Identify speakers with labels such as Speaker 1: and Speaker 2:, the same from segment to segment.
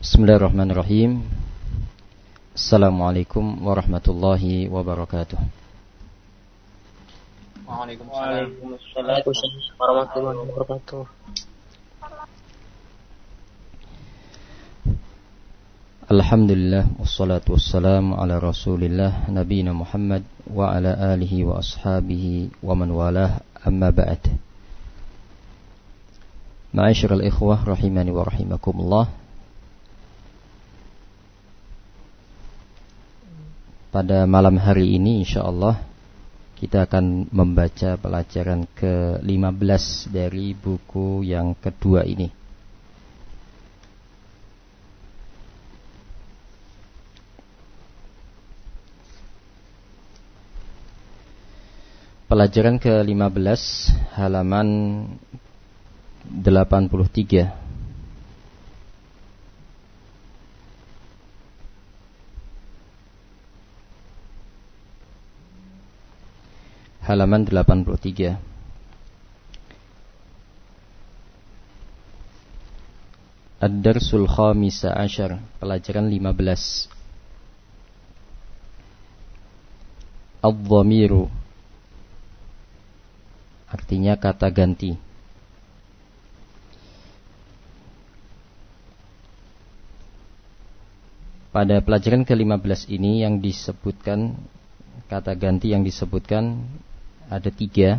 Speaker 1: Bismillahirrahmanirrahim. Assalamualaikum warahmatullahi wabarakatuh.
Speaker 2: Waalaikumsalam warahmatullahi wabarakatuh.
Speaker 1: Alhamdulillah, wassalatu wassalamu ala rasulillah, nabiyina Muhammad wa ala alihi wa ashabihi wa man walah, amma ba'd. Ma'asyiral ikhwah rahimani wa rahimakumullah. Pada malam hari ini insyaallah kita akan membaca pelajaran ke-15 dari buku yang kedua ini. Pelajaran ke-15 halaman 83. Halaman 83. Ad-Darsul Khamisa Asyar, pelajaran 15. Adh-Dhamiru, artinya kata ganti. Pada pelajaran ke-15 ini yang disebutkan, kata ganti yang disebutkan ada 3.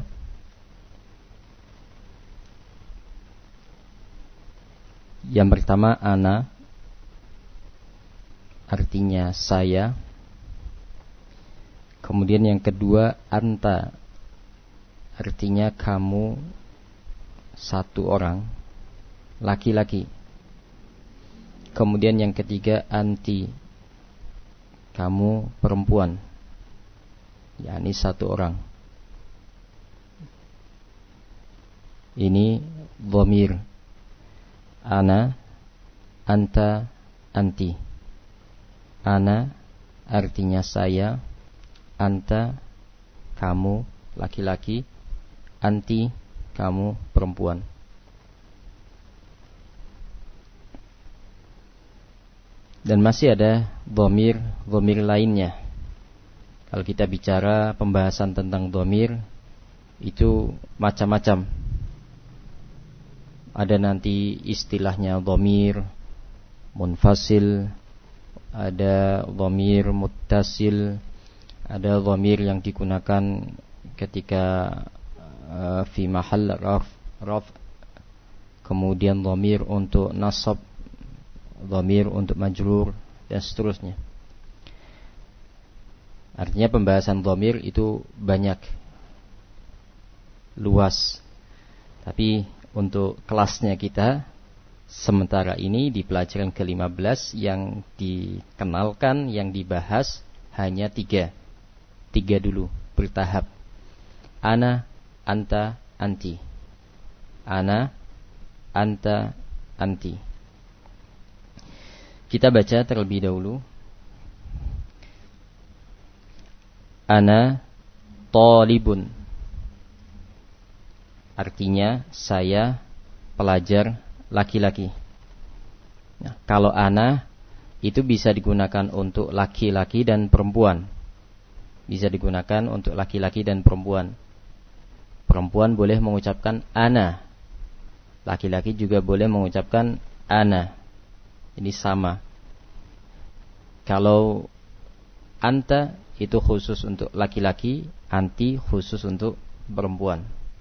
Speaker 1: Yang pertama ana, artinya saya. Kemudian yang kedua anta, artinya kamu satu orang, laki-laki. Kemudian yang ketiga anti, kamu perempuan, yakni satu orang. Ini dhamir. Ana, anta, anti. Ana artinya saya, anta kamu laki-laki, anti kamu perempuan. Dan masih ada dhamir lainnya. Kalau kita bicara pembahasan tentang dhamir itu macam-macam. Ada nanti istilahnya dhamir munfasil, ada dhamir muttasil, ada dhamir yang digunakan ketika fi mahal raf, kemudian dhamir untuk nasab, dhamir untuk majrur, dan seterusnya. Artinya pembahasan dhamir itu banyak, luas. Tapi untuk kelasnya kita sementara ini di pelajaran ke-15 yang dikenalkan, yang dibahas hanya 3 dulu, bertahap. Ana, anta, anti. Ana, anta, anti. Kita baca terlebih dahulu. Ana talibun, artinya saya pelajar laki-laki. Nah, kalau ana itu bisa digunakan untuk laki-laki dan perempuan. Bisa digunakan untuk laki-laki dan perempuan. Perempuan boleh mengucapkan ana, laki-laki juga boleh mengucapkan ana. Ini sama. Kalau anta itu khusus untuk laki-laki, anti khusus untuk perempuan.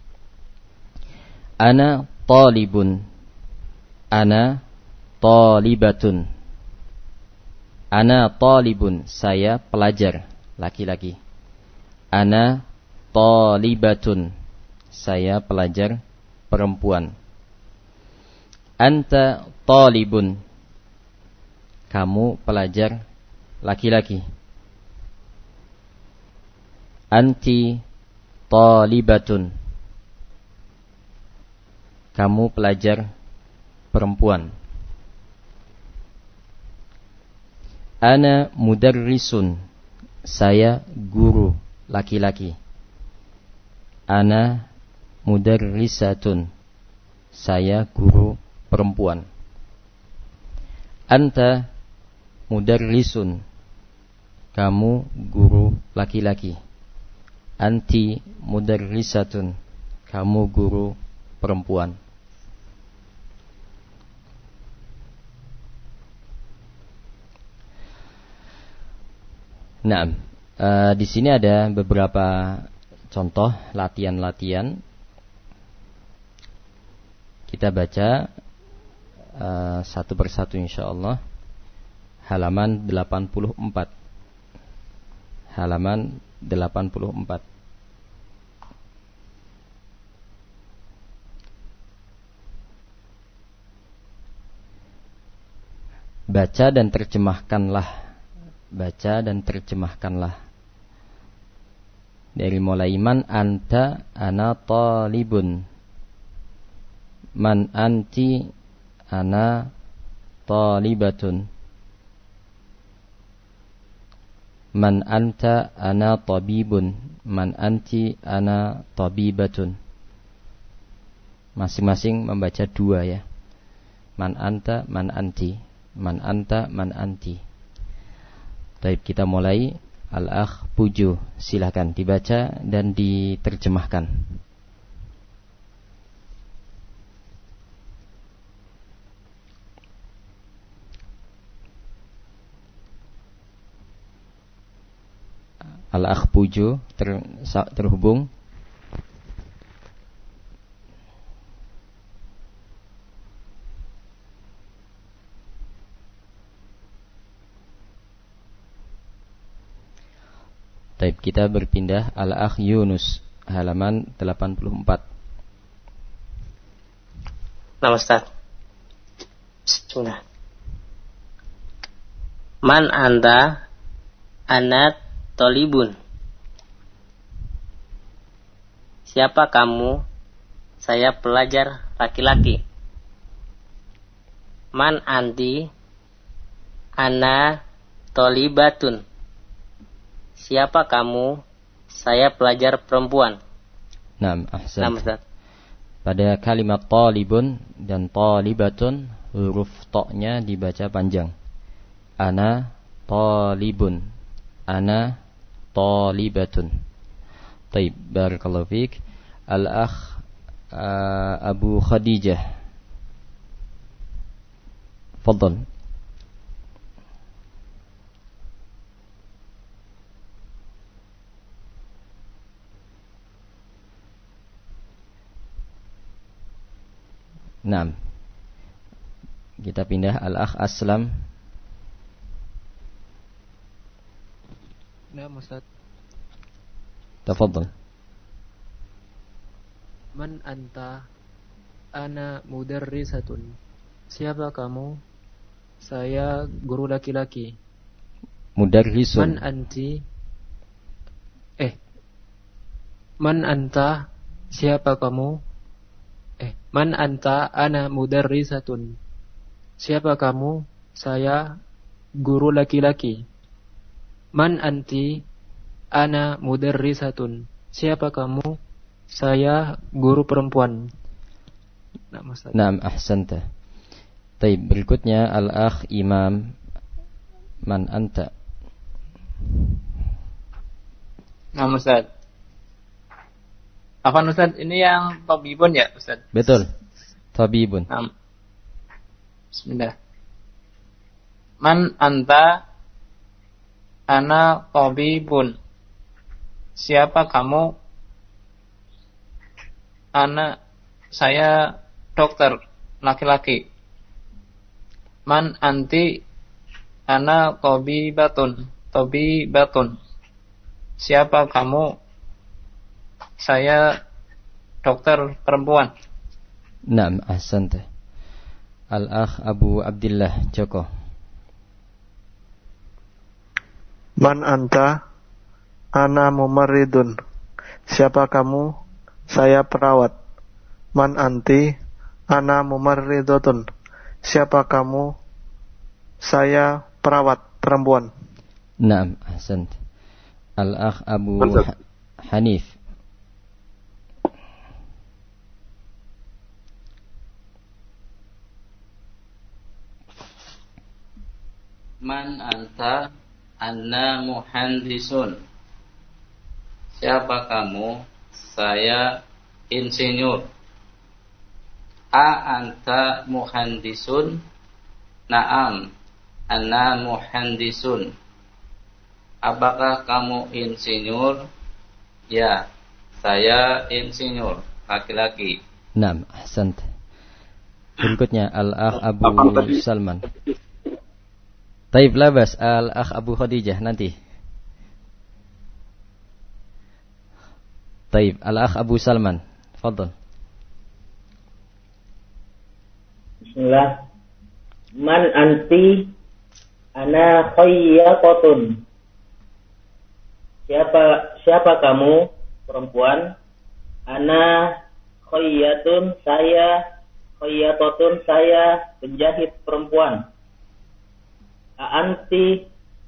Speaker 1: Ana talibun, ana talibatun. Ana talibun, saya pelajar laki-laki. Ana talibatun, saya pelajar perempuan. Anta talibun, kamu pelajar laki-laki. Anti talibatun, kamu pelajar perempuan. Ana mudarrisun, saya guru laki-laki. Ana mudarrisatun, saya guru perempuan. Anta mudarrisun, kamu guru laki-laki. Anti mudarrisatun, kamu guru perempuan. Nah, di sini ada beberapa contoh latihan-latihan. Kita baca satu persatu insyaallah. Halaman 84. Halaman 84. Baca dan terjemahkanlah. Baca dan terjemahkanlah. Dari mulai man anta ana talibun. Man anti ana talibatun. Man anta ana tabibun. Man anti ana tabibatun. Masing-masing membaca dua ya. Man anta, man anti. Man anta, man anti. Baik, kita mulai. Al-akh Puju, silakan dibaca dan diterjemahkan. Al-akh Puju terhubung. Baik, kita berpindah. Al-akh Yunus, halaman 84.
Speaker 2: Nah, Ustaz. Bismillah. Man anta ana talibun. Siapa kamu? Saya pelajar laki-laki. Man anti ana talibatun. Siapa kamu? Saya pelajar perempuan.
Speaker 1: Naam, ahsan.
Speaker 2: Naam, Ustaz.
Speaker 1: Pada kalimat talibun dan talibatun, huruf ta-nya dibaca panjang. Ana talibun. Ana talibatun. Baik, barakallahu fiik. Al-akh Abu Khadijah. Fadhal. Naam. Kita pindah. Al-akh Aslam.
Speaker 3: Naam, Ustaz.
Speaker 1: Tafadhal.
Speaker 3: Man anta ana mudarrisatun. Siapa kamu? Saya guru laki-laki.
Speaker 1: Mudarrisun.
Speaker 3: Man anti Man anta, siapa kamu? Man anta ana mudarrisatun. Siapa kamu? Saya guru laki-laki. Man anti ana mudarrisatun. Siapa kamu? Saya guru perempuan.
Speaker 1: Naam, ahsanta. Baik, berikutnya al-akh Imam. Man anta.
Speaker 4: Nah, Ustaz. Afwan Ustaz, ini yang tabibun ya, Ustaz?
Speaker 1: Betul. Tabibun.
Speaker 4: Nah. Bismillah. Man anta ana tabibun. Siapa kamu? Saya dokter laki-laki. Man anti ana tabibatun. Tabibatun. Siapa kamu? Saya dokter perempuan.
Speaker 1: Naam, ahsanta. Al-akh Abu Abdullah Joko.
Speaker 5: Man anta ana mumarridun. Siapa kamu? Saya perawat. Man anti ana mumarridotun. Siapa kamu? Saya perawat perempuan.
Speaker 1: Naam, ahsanta. Al-akh Abu Hanif.
Speaker 4: Man anta? Ana muhandisun. Siapa kamu? Saya insinyur. A anta muhandisun? Naam, ana muhandisun. Apakah kamu insinyur? Ya, saya insinyur. Laki-laki.
Speaker 1: Naam, ahsant. Berikutnya Al-Akh Abu Salman. Taib labas Al-Akh Abu Khadijah nanti. Taib Al-Akh Abu Salman. Fadhal.
Speaker 6: Bismillah. Man anti? Ana khayyatun. Siapa kamu? Perempuan. Ana khayyatun, saya khayyatun, saya penjahit perempuan. Anti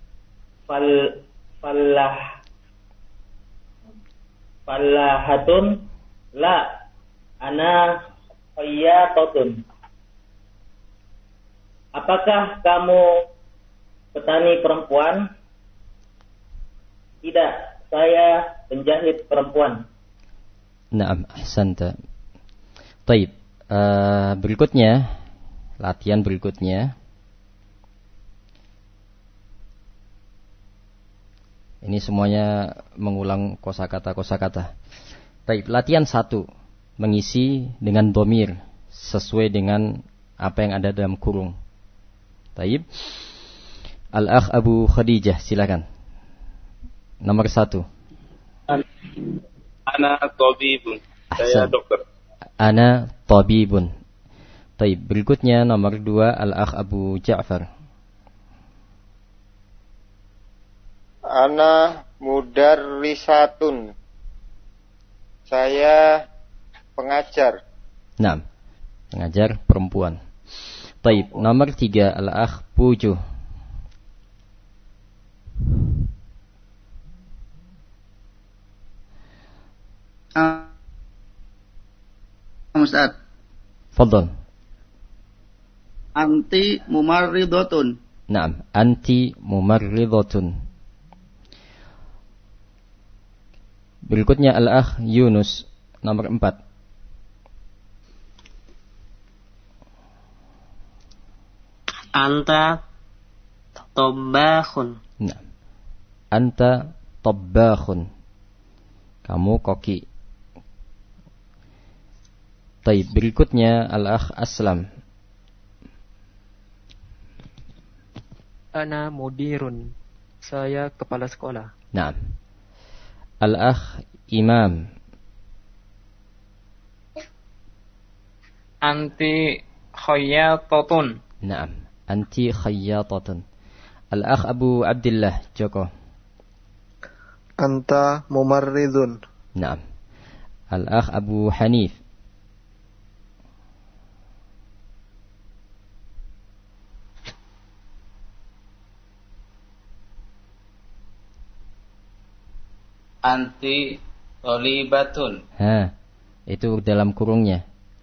Speaker 6: fallahatun, la, ana khayyatun. Apakah kamu petani perempuan? Tidak, saya penjahit perempuan.
Speaker 1: Naam, ahsanta. Taib. Berikutnya, latihan berikutnya. Ini semuanya mengulang kosakata. Taib. Latihan 1. Mengisi dengan dhamir sesuai dengan apa yang ada dalam kurung. Taib. Al-Akh Abu Khadijah, silakan. Nomor 1.
Speaker 7: Ana tabibun. Saya dokter.
Speaker 1: Ana tabibun. Taib. Berikutnya nomor 2 Al-Akh Abu Ja'far.
Speaker 8: Ana mudarrisatun. Saya pengajar.
Speaker 1: Naam. Pengajar perempuan. Taib. Nomor 3 Al-Akh Pujuh.
Speaker 9: Ustaz.
Speaker 1: Fadhal.
Speaker 9: Anti mumarridatun.
Speaker 1: Naam, anti mumarridatun. Berikutnya Al-Akh Yunus, nomor 4.
Speaker 2: Anta tabakhun.
Speaker 1: Naam. Anta tabakhun. Kamu koki. Taib. Berikutnya Al-Akh Aslam.
Speaker 3: Ana mudirun. Saya kepala sekolah.
Speaker 1: Naam. Al-Akh Imam.
Speaker 4: Anti khayyatatun.
Speaker 1: Naam. Anti khayyatatun. Al-Akh Abu Abdullah Joko.
Speaker 5: Anta mumarridun.
Speaker 1: Naam. Al-Akh Abu Hanif.
Speaker 4: Anti tolibatun.
Speaker 1: Itu dalam kurungnya.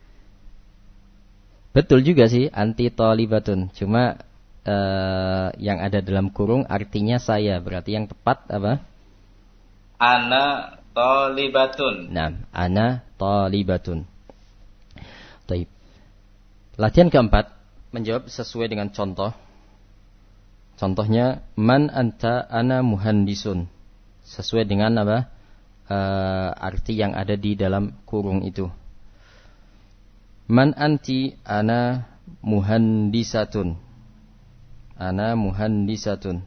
Speaker 1: Betul juga sih, anti tolibatun. Cuma yang ada dalam kurung artinya saya. Berarti yang tepat apa?
Speaker 4: Ana tolibatun.
Speaker 1: Nah, ana tolibatun. Taib. Latihan keempat, menjawab sesuai dengan contoh. Contohnya, man anta ana muhandisun. Sesuai dengan apa? Arti yang ada di dalam kurung itu. Man anti ana muhandisatun. Ana muhandisatun.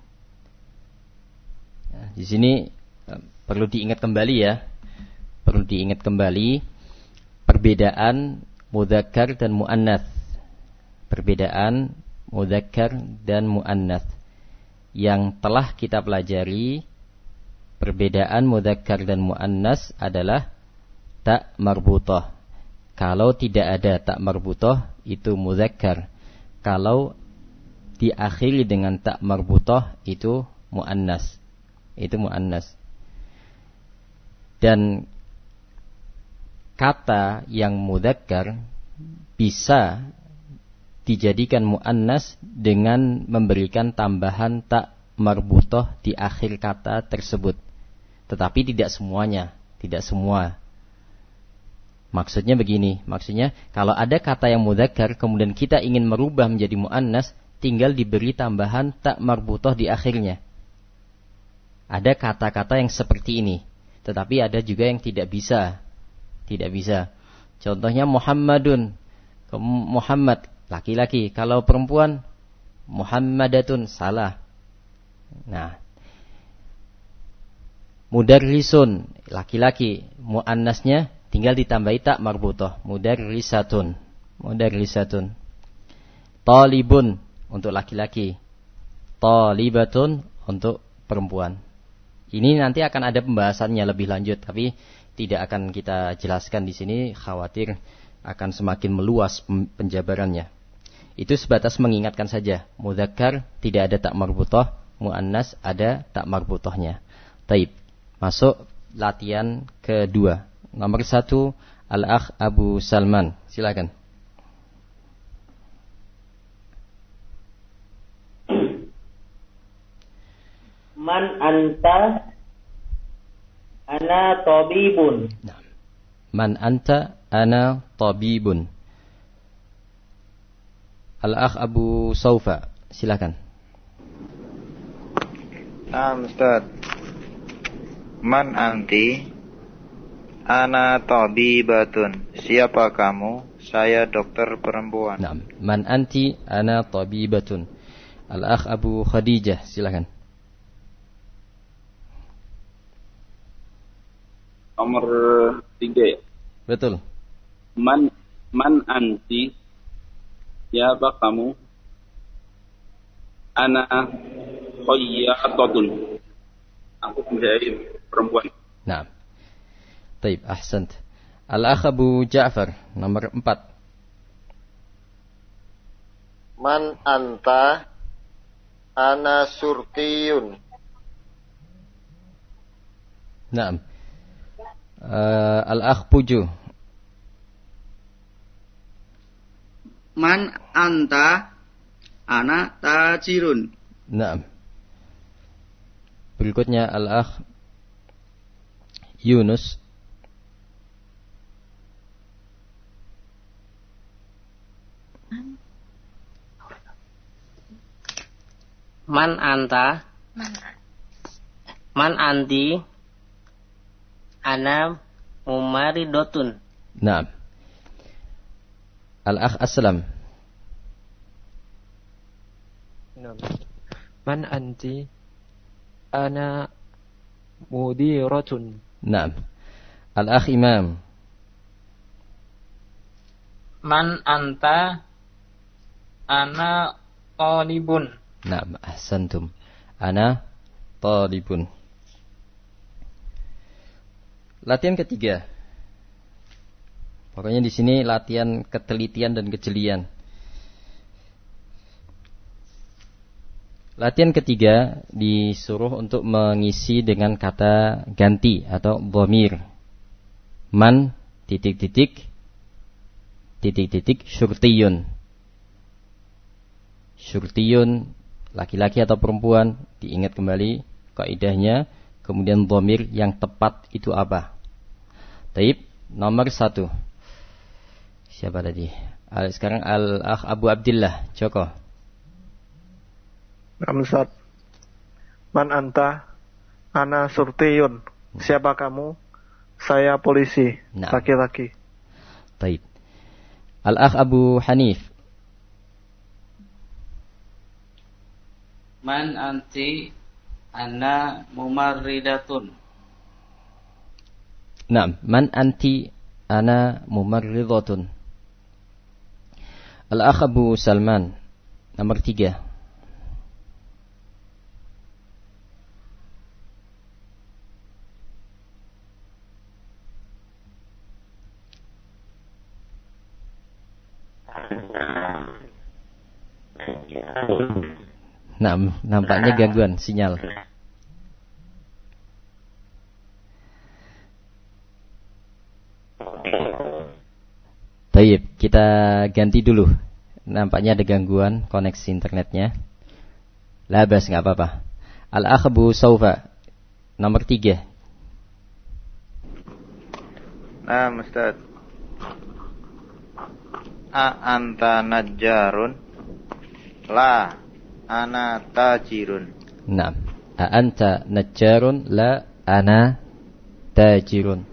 Speaker 1: Nah, di sini perlu diingat kembali ya. Perlu diingat kembali perbedaan mudzakkar dan muannats. Perbedaan mudzakkar dan muannats yang telah kita pelajari. Perbedaan mudzakkar dan muannats adalah tak marbutah. Kalau tidak ada tak marbutah itu mudzakkar. Kalau diakhiri dengan tak marbutah itu muannats. Itu muannats. Dan kata yang mudzakkar bisa dijadikan mu'annas dengan memberikan tambahan tak marbutah di akhir kata tersebut. Tetapi tidak semuanya, tidak semua. Maksudnya begini, maksudnya kalau ada kata yang mudzakkar kemudian kita ingin merubah menjadi muannas, tinggal diberi tambahan tak marbutah di akhirnya. Ada kata-kata yang seperti ini, tetapi ada juga yang tidak bisa. Tidak bisa. Contohnya Muhammadun, Muhammad laki-laki, kalau perempuan Muhammadatun, salah. Nah, mudarrisun laki-laki, muannasnya tinggal ditambahi tak marbutah, mudarrisatun, mudarrisatun. Talibun untuk laki-laki, talibatun untuk perempuan. Ini nanti akan ada pembahasannya lebih lanjut, tapi tidak akan kita jelaskan di sini, khawatir akan semakin meluas penjabarannya. Itu sebatas mengingatkan saja, mudzakkar tidak ada tak marbutah, muannas ada tak marbutahnya. Taib. Masuk latihan kedua. Nomor 1, Al-Akh Abu Salman. Silakan.
Speaker 6: Man anta? Ana tabibun.
Speaker 1: Man anta? Ana tabibun. Al-Akh Abu Saufa. Silakan.
Speaker 8: Ustaz. Man anti? Ana tabibatun. Siapa kamu? Saya dokter perempuan.
Speaker 1: Naam. Man anti? Ana tabibatun. Al-Akh Abu Khadijah, silakan.
Speaker 7: Nomor 3 ya.
Speaker 1: Betul.
Speaker 7: Man anti? Siapa kamu? Ana khayyatun. Aku menjadi perempuan.
Speaker 1: Naam. Taib, ahsant. Al-Akh Abu Ja'far, nomor 4.
Speaker 8: Man anta? Ana surtiyun.
Speaker 1: Naam. Al-Akh Puju.
Speaker 9: Man anta? Ana tajirun.
Speaker 1: Naam. Berikutnya Al-Akh Yunus.
Speaker 2: Man anta? Man anti? Ana mumaridotun.
Speaker 1: Naam. Al-Akh Aslam.
Speaker 3: Man anti? Ana mudiratun.
Speaker 1: Naam. Al-Akh Imam.
Speaker 4: Man anta? Ana talibun.
Speaker 1: Naam, ahsantum. Ana talibun. Latihan ketiga. Pokoknya di sini latihan ketelitian dan kejelian. Latihan ketiga disuruh untuk mengisi dengan kata ganti atau dhamir. Man titik-titik titik-titik syurtiyun. Syurtiyun laki-laki atau perempuan, diingat kembali kaidahnya. Kemudian dhamir yang tepat itu apa? Taib, nomor 1. Siapa tadi? Sekarang Al-Akh Abu Abdillah, Joko.
Speaker 5: Amsat. Man anta? Ana surtiyun. Siapa kamu? Saya polisi, laki-laki.
Speaker 1: Taib. Al-Akh Abu Hanif.
Speaker 4: Man anti? Ana mumarridatun.
Speaker 1: Naam, man anti? Ana mumarridatun. Al-Akh Abu Salman, nomor 3. Nah, nampaknya gangguan sinyal. Baik, kita ganti dulu nampaknya ada gangguan koneksi internetnya. Labas, nggak apa-apa. Al-akh Abu Saufa, nomor 3.
Speaker 8: Nah, Ustaz. Anta najjarun? La, ana tajirun.
Speaker 1: Nah, anta najjarun? La, ana tajirun.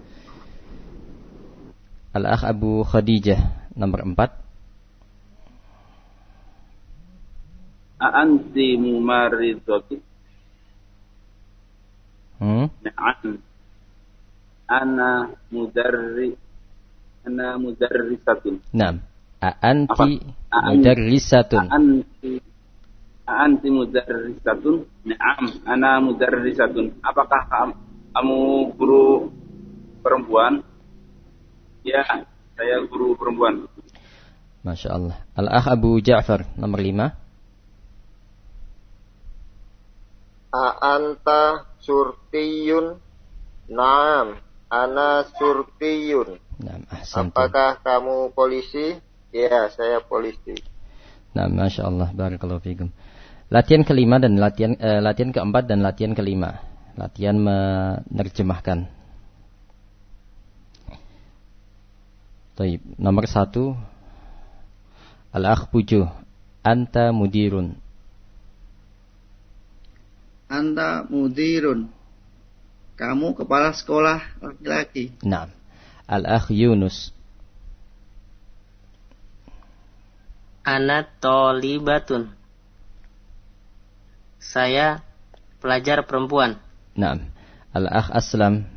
Speaker 1: Al-akh Abu Khadijah, nomor 4.
Speaker 7: Anti mumarridatun? Na'am. Ana mudarrisatun.
Speaker 1: Naam. Anti mudarrisatun.
Speaker 7: Anti mudarrisatun? Na'am. Ana mudarrisatun. Apakah kamu guru perempuan? Ya, saya guru perempuan.
Speaker 1: Masya Allah. Al-akh Abu Ja'far, nomor 5.
Speaker 8: Anta surtiyun? Naam, ana surtiyun.
Speaker 1: Naam, ahsantum.
Speaker 8: Apakah kamu polisi? Ya, saya polisi.
Speaker 1: Nah, Masya Allah, barakallahu fikum. Latihan kelima dan latihan keempat dan latihan kelima. Latihan menerjemahkan. Baik, nomor 1. Al-akh Pujuh, anta mudirun.
Speaker 9: Anta mudirun. Kamu kepala sekolah laki-laki.
Speaker 1: Naam. Al-akh Yunus.
Speaker 2: Ana tolibatun. Saya pelajar perempuan.
Speaker 1: Naam. Al-akh Aslam.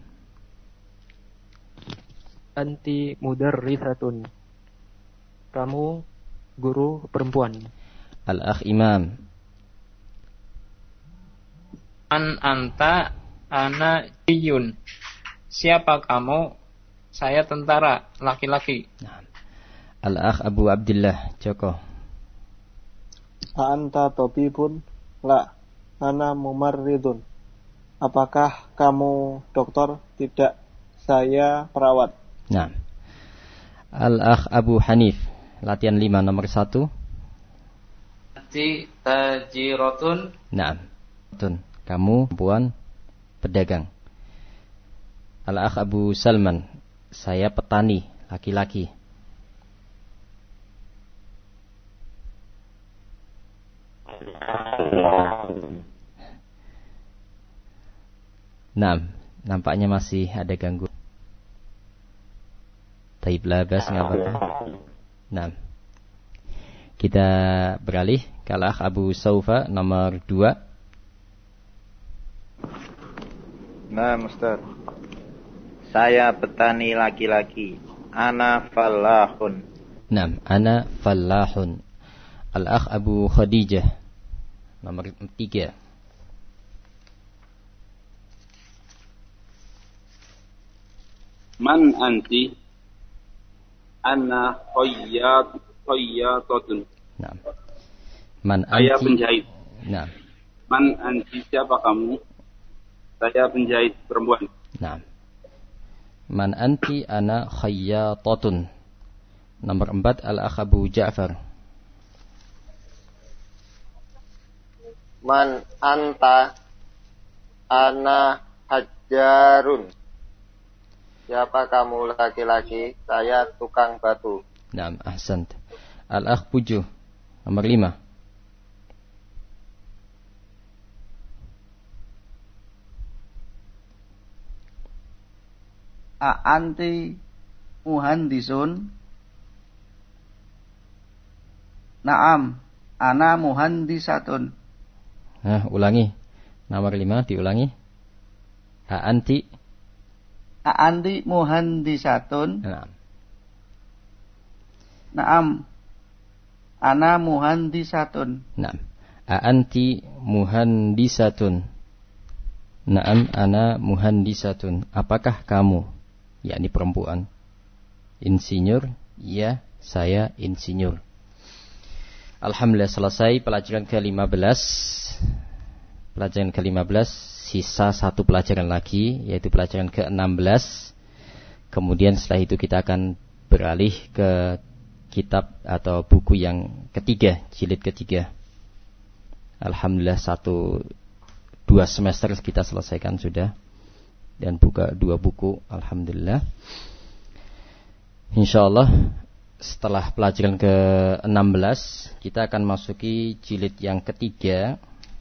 Speaker 3: Anti mudarrisatun. Kamu guru perempuan.
Speaker 1: Al-akh Imam.
Speaker 4: Anta ana iyun. Siapa kamu? Saya tentara laki-laki.
Speaker 1: Al-akh Abu Abdullah Joko.
Speaker 5: Anta tabibun? La, ana mumarridun. Apakah kamu dokter? Tidak, saya perawat.
Speaker 1: Nah. Al-akh Abu Hanif, latihan 5 nomor 1.
Speaker 4: Tajiratun.
Speaker 1: Nah. Betul. Kamu perempuan pedagang. Al-akh Abu Salman, saya petani laki-laki. Nah, nampaknya masih ada gangguan. Taib labas, nggak apa-apa. Nah, kita beralih ke Al-akh Abu Saufa nomor 2.
Speaker 8: Nah, Ustaz. Saya petani laki-laki. Ana fallahun.
Speaker 1: Naam, ana fallahun. Al-akh Abu Khadijah nomor 3.
Speaker 7: Man anti? Ana khayyatatun.
Speaker 1: Naam. Man
Speaker 7: Saya
Speaker 1: anti?
Speaker 7: penjahit.
Speaker 1: Naam.
Speaker 7: Man anti, siapa kamu? Saya penjahit perempuan.
Speaker 1: Naam. Man anti? Ana khayyatatun. Nomor 4 Al-akh Abu Ja'far.
Speaker 8: Man anta? Ana hajjarun. Siapa kamu laki-laki? Saya tukang batu.
Speaker 1: Naam, ahsant. Al-akh Pujuh nomor 5.
Speaker 9: Anti muhandisun? Naam, ana muhandisatun.
Speaker 1: Nah, ulangi. Nomor 5 diulangi. Anti?
Speaker 9: Anti muhandisatun?
Speaker 1: Naam.
Speaker 9: Naam, ana muhandisatun.
Speaker 1: Naam. Anti muhandisatun? Naam, ana muhandisatun. Apakah kamu, yakni perempuan, insinyur? Ya, saya insinyur. Alhamdulillah, selesai pelajaran ke-15. Pelajaran ke-15, sisa 1 pelajaran lagi, yaitu pelajaran ke-16. Kemudian setelah itu kita akan beralih ke kitab atau buku yang ketiga, jilid ketiga. Alhamdulillah 2 semester kita selesaikan sudah, dan buka 2 buku, alhamdulillah. Insyaallah setelah pelajaran ke-16 kita akan masuki jilid yang ketiga.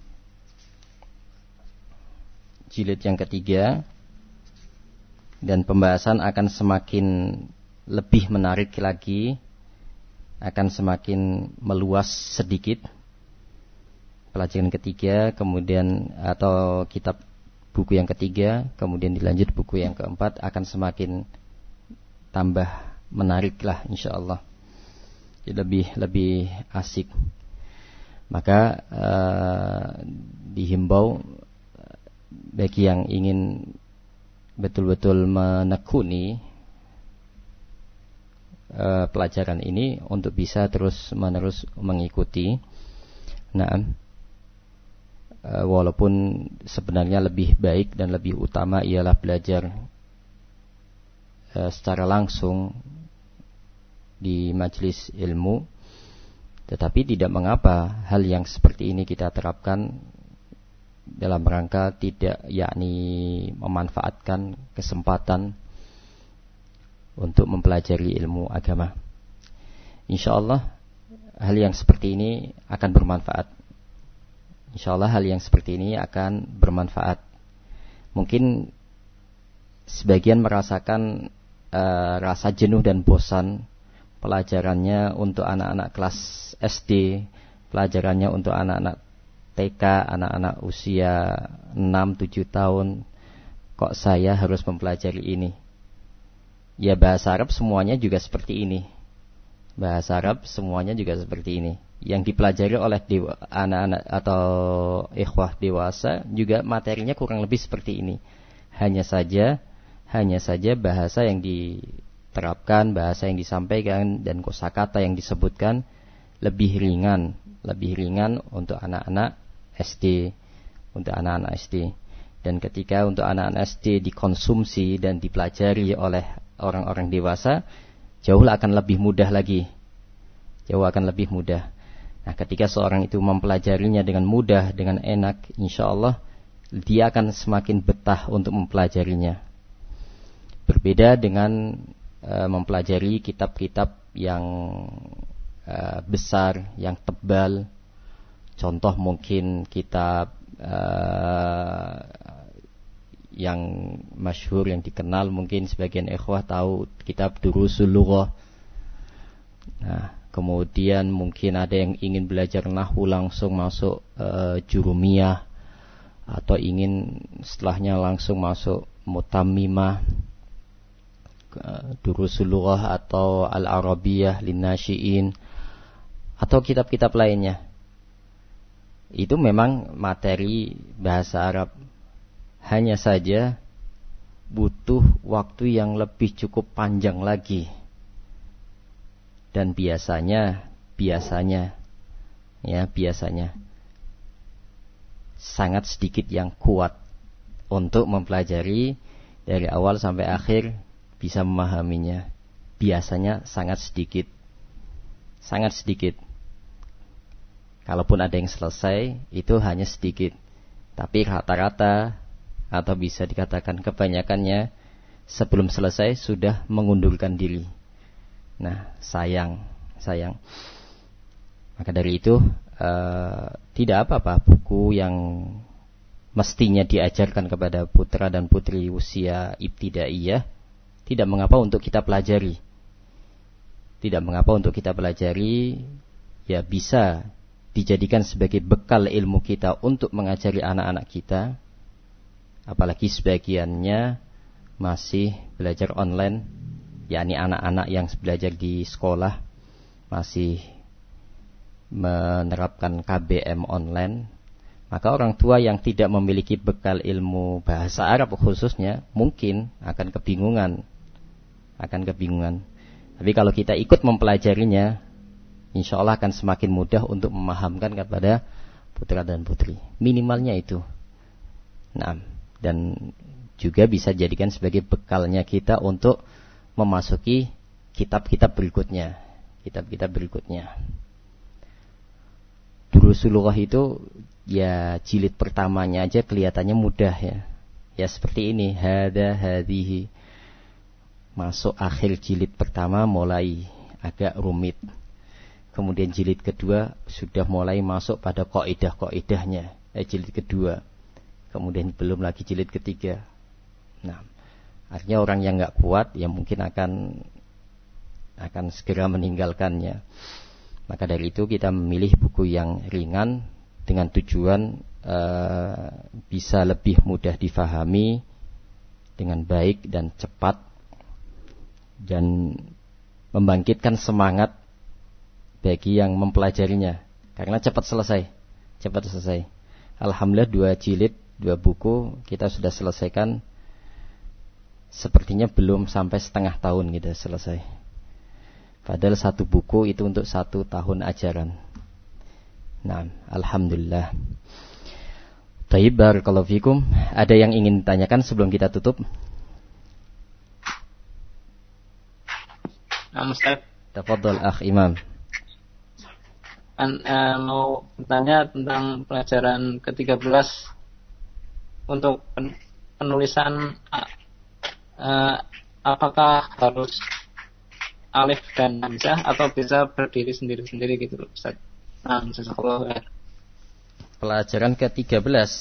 Speaker 1: Jilid yang ketiga, dan pembahasan akan semakin lebih menarik lagi, akan semakin meluas sedikit. Pelajaran ketiga, kemudian atau kitab buku yang ketiga, kemudian dilanjut buku yang keempat, akan semakin tambah menarik lah insyaallah. Jadi lebih asik. Maka dihimbau bagi yang ingin betul-betul menekuni pelajaran ini untuk bisa terus-menerus mengikuti. Nah, walaupun sebenarnya lebih baik dan lebih utama ialah belajar secara langsung di majelis ilmu, tetapi tidak mengapa hal yang seperti ini kita terapkan dalam rangka tidak yakni memanfaatkan kesempatan untuk mempelajari ilmu agama. Insyaallah hal yang seperti ini akan bermanfaat. Insyaallah hal yang seperti ini akan bermanfaat. Mungkin sebagian merasakan rasa jenuh dan bosan pelajarannya untuk anak-anak kelas SD, pelajarannya untuk anak-anak TK, anak-anak usia 6-7 tahun. Kok saya harus mempelajari ini? Ya, bahasa Arab semuanya juga seperti ini. Bahasa Arab semuanya juga seperti ini. Yang dipelajari oleh anak-anak atau ikhwah dewasa juga materinya kurang lebih seperti ini. Hanya saja bahasa yang diterapkan, bahasa yang disampaikan, dan kosakata yang disebutkan lebih ringan untuk anak-anak SD, Dan ketika untuk anak-anak SD dikonsumsi dan dipelajari oleh orang-orang dewasa, jauh akan lebih mudah lagi. Nah, ketika seorang itu mempelajarinya dengan mudah, dengan enak, insyaallah dia akan semakin betah untuk mempelajarinya. Berbeda dengan mempelajari kitab-kitab yang besar, yang tebal. Contoh mungkin kitab yang masyhur, yang dikenal, mungkin sebagian ikhwah tahu kitab Durusul Lughah. Nah, kemudian mungkin ada yang ingin belajar nahwu langsung masuk Jurumiyah, atau ingin setelahnya langsung masuk Mutammimah, Durusul Lughah atau Al-Arabiyah Linnasyi'in, atau kitab-kitab lainnya. Itu memang materi bahasa Arab. Hanya saja butuh waktu yang lebih cukup panjang lagi. Dan biasanya sangat sedikit yang kuat untuk mempelajari dari awal sampai akhir bisa memahaminya. Biasanya sangat sedikit. Kalaupun ada yang selesai, itu hanya sedikit. Tapi rata-rata, atau bisa dikatakan kebanyakannya, sebelum selesai sudah mengundurkan diri. Nah, sayang. Maka dari itu, tidak apa-apa buku yang mestinya diajarkan kepada putra dan putri usia ibtidaiyah, tidak mengapa untuk kita pelajari. Ya bisa dijadikan sebagai bekal ilmu kita untuk mengajari anak-anak kita. Apalagi sebagiannya masih belajar online, yakni anak-anak yang belajar di sekolah masih menerapkan KBM online. Maka orang tua yang tidak memiliki bekal ilmu bahasa Arab khususnya mungkin akan kebingungan. Tapi kalau kita ikut mempelajarinya, insya Allah akan semakin mudah untuk memahamkan kepada putra dan putri. Minimalnya itu. Nah, dan juga bisa jadikan sebagai bekalnya kita untuk memasuki kitab-kitab berikutnya. kitab-kitab berikutnya. Durusulullah itu ya jilid pertamanya aja kelihatannya mudah ya. Ya seperti ini, hadihi. Masuk akhir jilid pertama mulai agak rumit. Kemudian jilid kedua sudah mulai masuk pada kaidah-kaidahnya. Jilid kedua. Kemudian belum lagi jilid ketiga. Nah, artinya orang yang nggak kuat ya mungkin akan segera meninggalkannya. Maka dari itu kita memilih buku yang ringan dengan tujuan bisa lebih mudah difahami dengan baik dan cepat dan membangkitkan semangat bagi yang mempelajarinya karena cepat selesai. Alhamdulillah 2 jilid 2 buku kita sudah selesaikan. Sepertinya belum sampai setengah tahun gitu selesai. Padahal 1 buku itu untuk 1 tahun ajaran. Nah, alhamdulillah. Baik, barakallahu fikum. Ada yang ingin ditanyakan sebelum kita tutup?
Speaker 4: Ustaz.
Speaker 1: Tafadhol akh Imam.
Speaker 4: Mau bertanya tentang pelajaran ke-13 untuk penulisan apakah harus alif dan hamzah atau bisa berdiri sendiri-sendiri gitu loh Ustaz. Nah, jazakallahu.
Speaker 1: Pelajaran ke-13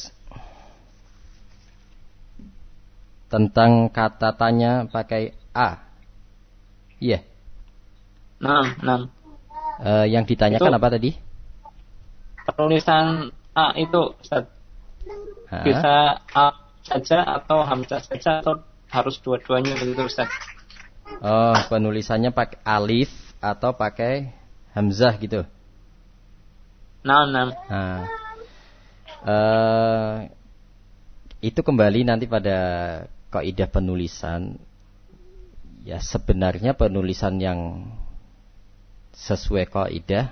Speaker 1: tentang kata tanya pakai A. Iya.
Speaker 4: Nah.
Speaker 1: Yang ditanyakan itu, apa tadi?
Speaker 4: Penulisan A itu Ustaz. Bisa A saja atau hamzah saja atau harus dua-duanya begitu Ustaz?
Speaker 1: Oh, penulisannya pakai alif atau pakai hamzah gitu.
Speaker 4: Nah.
Speaker 1: Itu kembali nanti pada kaidah penulisan. Ya sebenarnya penulisan yang sesuai kaidah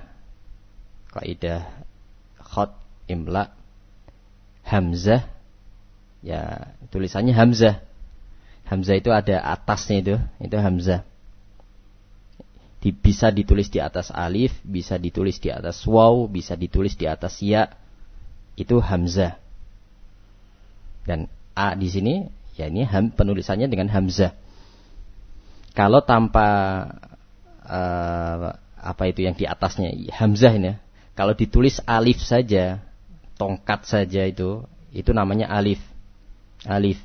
Speaker 1: khat imla hamzah, ya tulisannya hamzah. Hamzah itu ada atasnya itu hamzah. Bisa ditulis di atas alif, bisa ditulis di atas waw, bisa ditulis di atas ya. Itu hamzah. Dan A di sini ya ini penulisannya dengan hamzah. Kalau tanpa apa itu yang di atasnya hamzah ini. Kalau ditulis alif saja, tongkat saja itu namanya alif. Alif.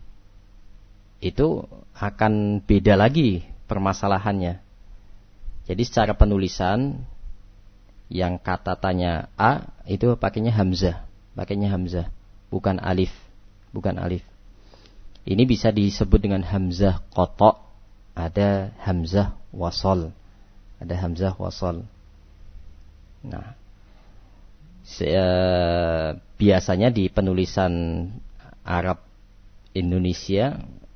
Speaker 1: Itu akan beda lagi permasalahannya. Jadi secara penulisan yang kata tanya A itu pakainya hamzah, bukan alif. Ini bisa disebut dengan hamzah qata', ada hamzah wasal. Nah, biasanya di penulisan Arab Indonesia,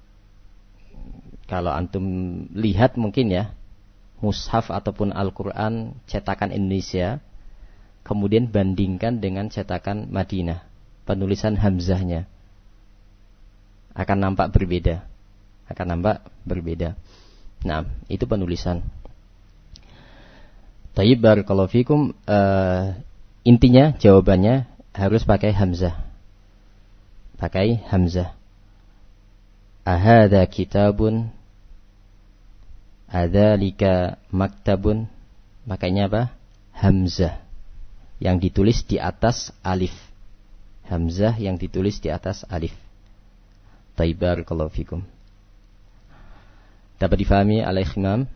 Speaker 1: kalau antum lihat mungkin ya, mushaf ataupun Al-Quran cetakan Indonesia, kemudian bandingkan dengan cetakan Madinah, penulisan hamzahnya akan nampak berbeda. Nah, itu penulisan. Tayyib, barakallahu fikum. Intinya jawabannya harus pakai hamzah. Ahadha kitabun, adzalika maktabun. Makanya apa? Hamzah yang ditulis di atas alif. Tayyib, barakallahu fikum. Dapat difahami al-ikhmam?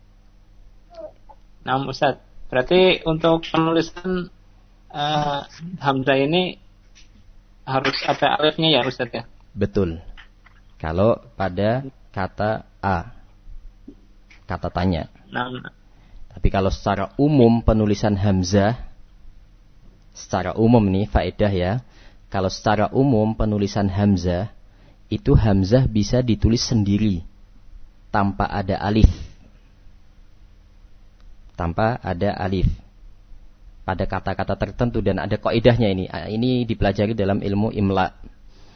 Speaker 4: Nah Ustaz, berarti untuk penulisan hamzah ini harus ada alifnya ya Ustaz ya?
Speaker 1: Betul. Kalau pada kata A, kata tanya.
Speaker 4: Nah.
Speaker 1: Tapi kalau secara umum penulisan hamzah, secara umum nih faedah ya. Kalau secara umum penulisan hamzah, itu hamzah bisa ditulis sendiri tanpa ada alif. Pada kata-kata tertentu dan ada kaidahnya ini. Ini dipelajari dalam ilmu imla.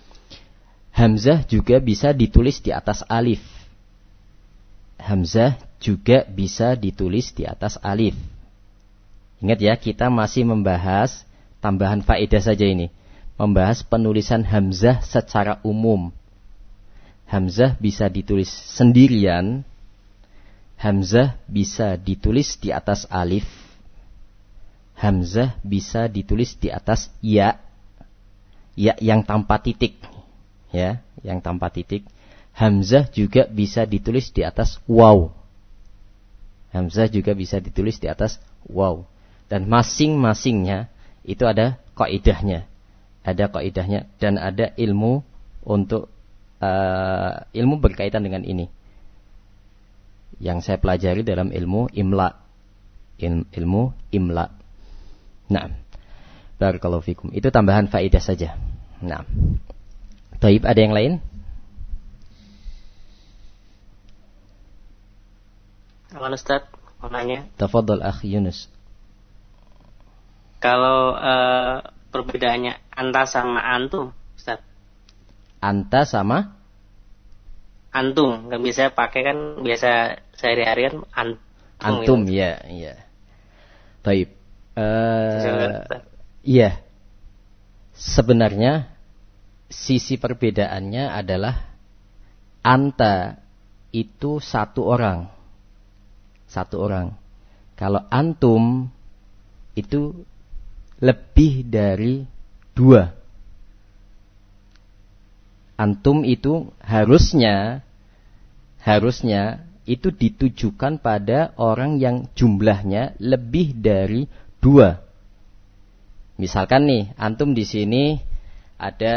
Speaker 1: Hamzah juga bisa ditulis di atas alif. Hamzah juga bisa ditulis di atas alif. Ingat ya, kita masih membahas tambahan faedah saja ini. Membahas penulisan hamzah secara umum. Hamzah bisa ditulis sendirian. Hamzah bisa ditulis di atas alif. Hamzah bisa ditulis di atas ya. Ya yang tanpa titik. Ya, yang tanpa titik. Hamzah juga bisa ditulis di atas waw. Hamzah juga bisa ditulis di atas waw. Dan masing-masingnya itu ada kaidahnya. Ada kaidahnya dan ada ilmu untuk ilmu berkaitan dengan ini. Yang saya pelajari dalam ilmu imla. Ilmu imla. Nah, barakallahu fikum. Itu tambahan faedah saja. Nah. Baik, ada yang lain?
Speaker 2: Aman Ustaz, mau nanya.
Speaker 1: Tafadhal akh Yunus.
Speaker 2: Kalau perbedaannya anta sama antum, Ustaz.
Speaker 1: Anta sama
Speaker 2: antum, kan biasa pakai kan biasa sehari-hari kan
Speaker 1: antum
Speaker 2: gitu.
Speaker 1: Ya, ya. Baik. Iya. Sebenarnya sisi perbedaannya adalah anta itu satu orang. Satu orang. Kalau antum itu lebih dari dua. Antum itu harusnya itu ditujukan pada orang yang jumlahnya lebih dari dua. Misalkan nih, antum di sini ada,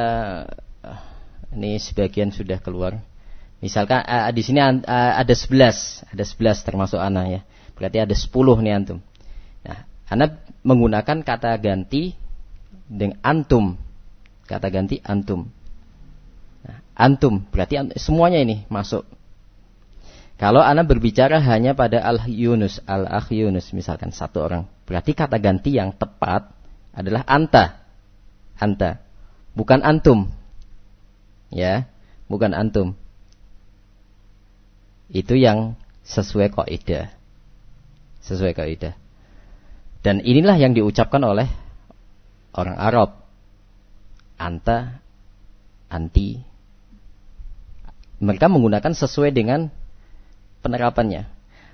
Speaker 1: ini sebagian sudah keluar. Misalkan di sini ada 11 termasuk ana ya. Berarti ada 10 nih antum. Nah, ana menggunakan kata ganti dengan antum. Kata ganti antum. Nah, antum berarti semuanya ini masuk. Kalau ana berbicara hanya pada al-akh Yunus misalkan satu orang, berarti kata ganti yang tepat adalah anta. Anta, bukan antum. Ya, bukan antum. Itu yang sesuai kaidah. Sesuai kaidah. Dan inilah yang diucapkan oleh orang Arab. Anta, anti. Mereka menggunakan sesuai dengan penerapannya.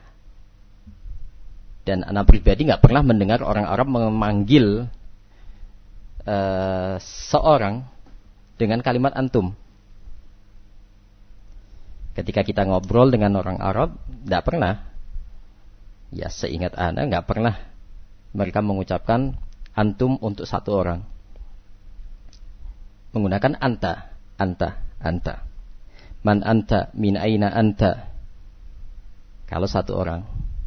Speaker 1: Dan anak pribadi nggak pernah mendengar orang Arab memanggil seorang dengan kalimat antum. Ketika kita ngobrol dengan orang Arab, nggak pernah. Ya seingat ana nggak pernah mereka mengucapkan antum untuk satu orang. Menggunakan anta. Man anta, min aina anta. Kalau satu orang.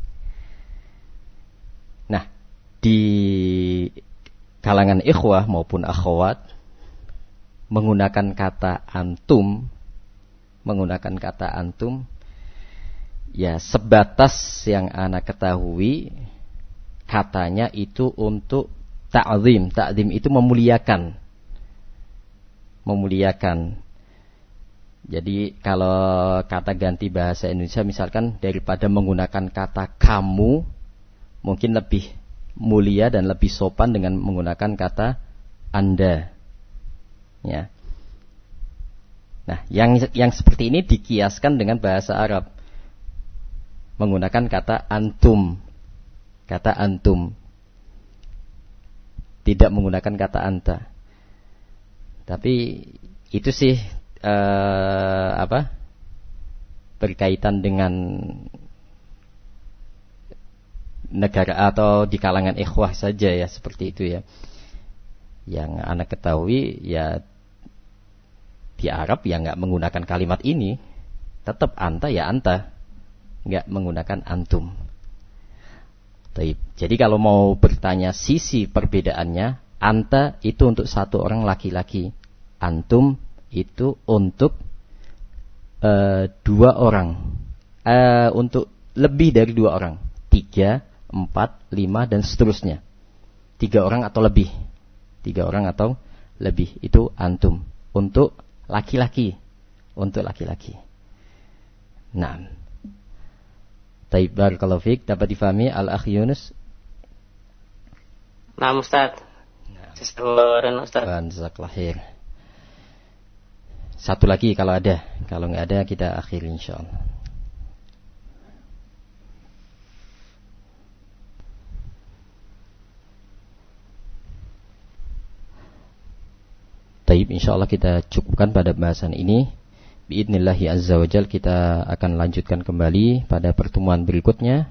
Speaker 1: Nah, di kalangan ikhwah maupun akhwat menggunakan kata antum ya sebatas yang ana ketahui katanya itu untuk ta'zim. Ta'zim itu memuliakan. Jadi kalau kata ganti bahasa Indonesia misalkan daripada menggunakan kata kamu, mungkin lebih mulia dan lebih sopan dengan menggunakan kata anda. Ya. Nah, yang seperti ini dikiaskan dengan bahasa Arab. Menggunakan kata antum. Kata antum. Tidak menggunakan kata anta. Tapi itu sih berkaitan dengan negara atau di kalangan ikhwah saja ya, seperti itu ya. Yang anak ketahui ya di Arab ya nggak menggunakan kalimat ini, tetap anta ya anta, nggak menggunakan antum. Jadi kalau mau bertanya sisi perbedaannya, anta itu untuk satu orang laki-laki, antum itu untuk dua orang, untuk lebih dari dua orang, 3, 4, 5 dan seterusnya. 3 orang atau lebih. 3 orang atau lebih itu antum untuk laki-laki. Untuk laki-laki. Nah, Taib, barakallahu fiik. Dapat difahami Al-Akh Yunus?
Speaker 2: Nah, Ustaz. Ustaz.
Speaker 1: Jazakallahu khair. Satu lagi kalau ada. Kalau nggak ada kita akhiri insyaallah. Taib, insyaallah kita cukupkan pada bahasan ini. Biidnillahi azza wa jal kita akan lanjutkan kembali pada pertemuan berikutnya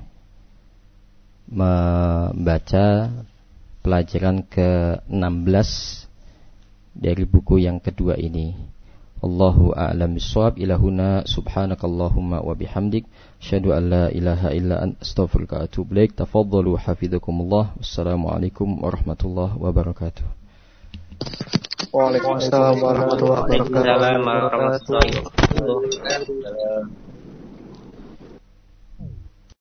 Speaker 1: membaca pelajaran ke-16 dari buku yang kedua ini. Allahu a'lam bissawab. Ilahuna subhanakallahumma wa bihamdik asyhadu an la ilaha illa anta astaghfiruka wa atubu ilaik. Tafadhalu hafizakumullah. Wassalamualaikum warahmatullahi wabarakatuh.
Speaker 5: Waalaikumsalam warahmatullahi wabarakatuh.
Speaker 2: Waalaikumsalam warahmatullahi wabarakatuh.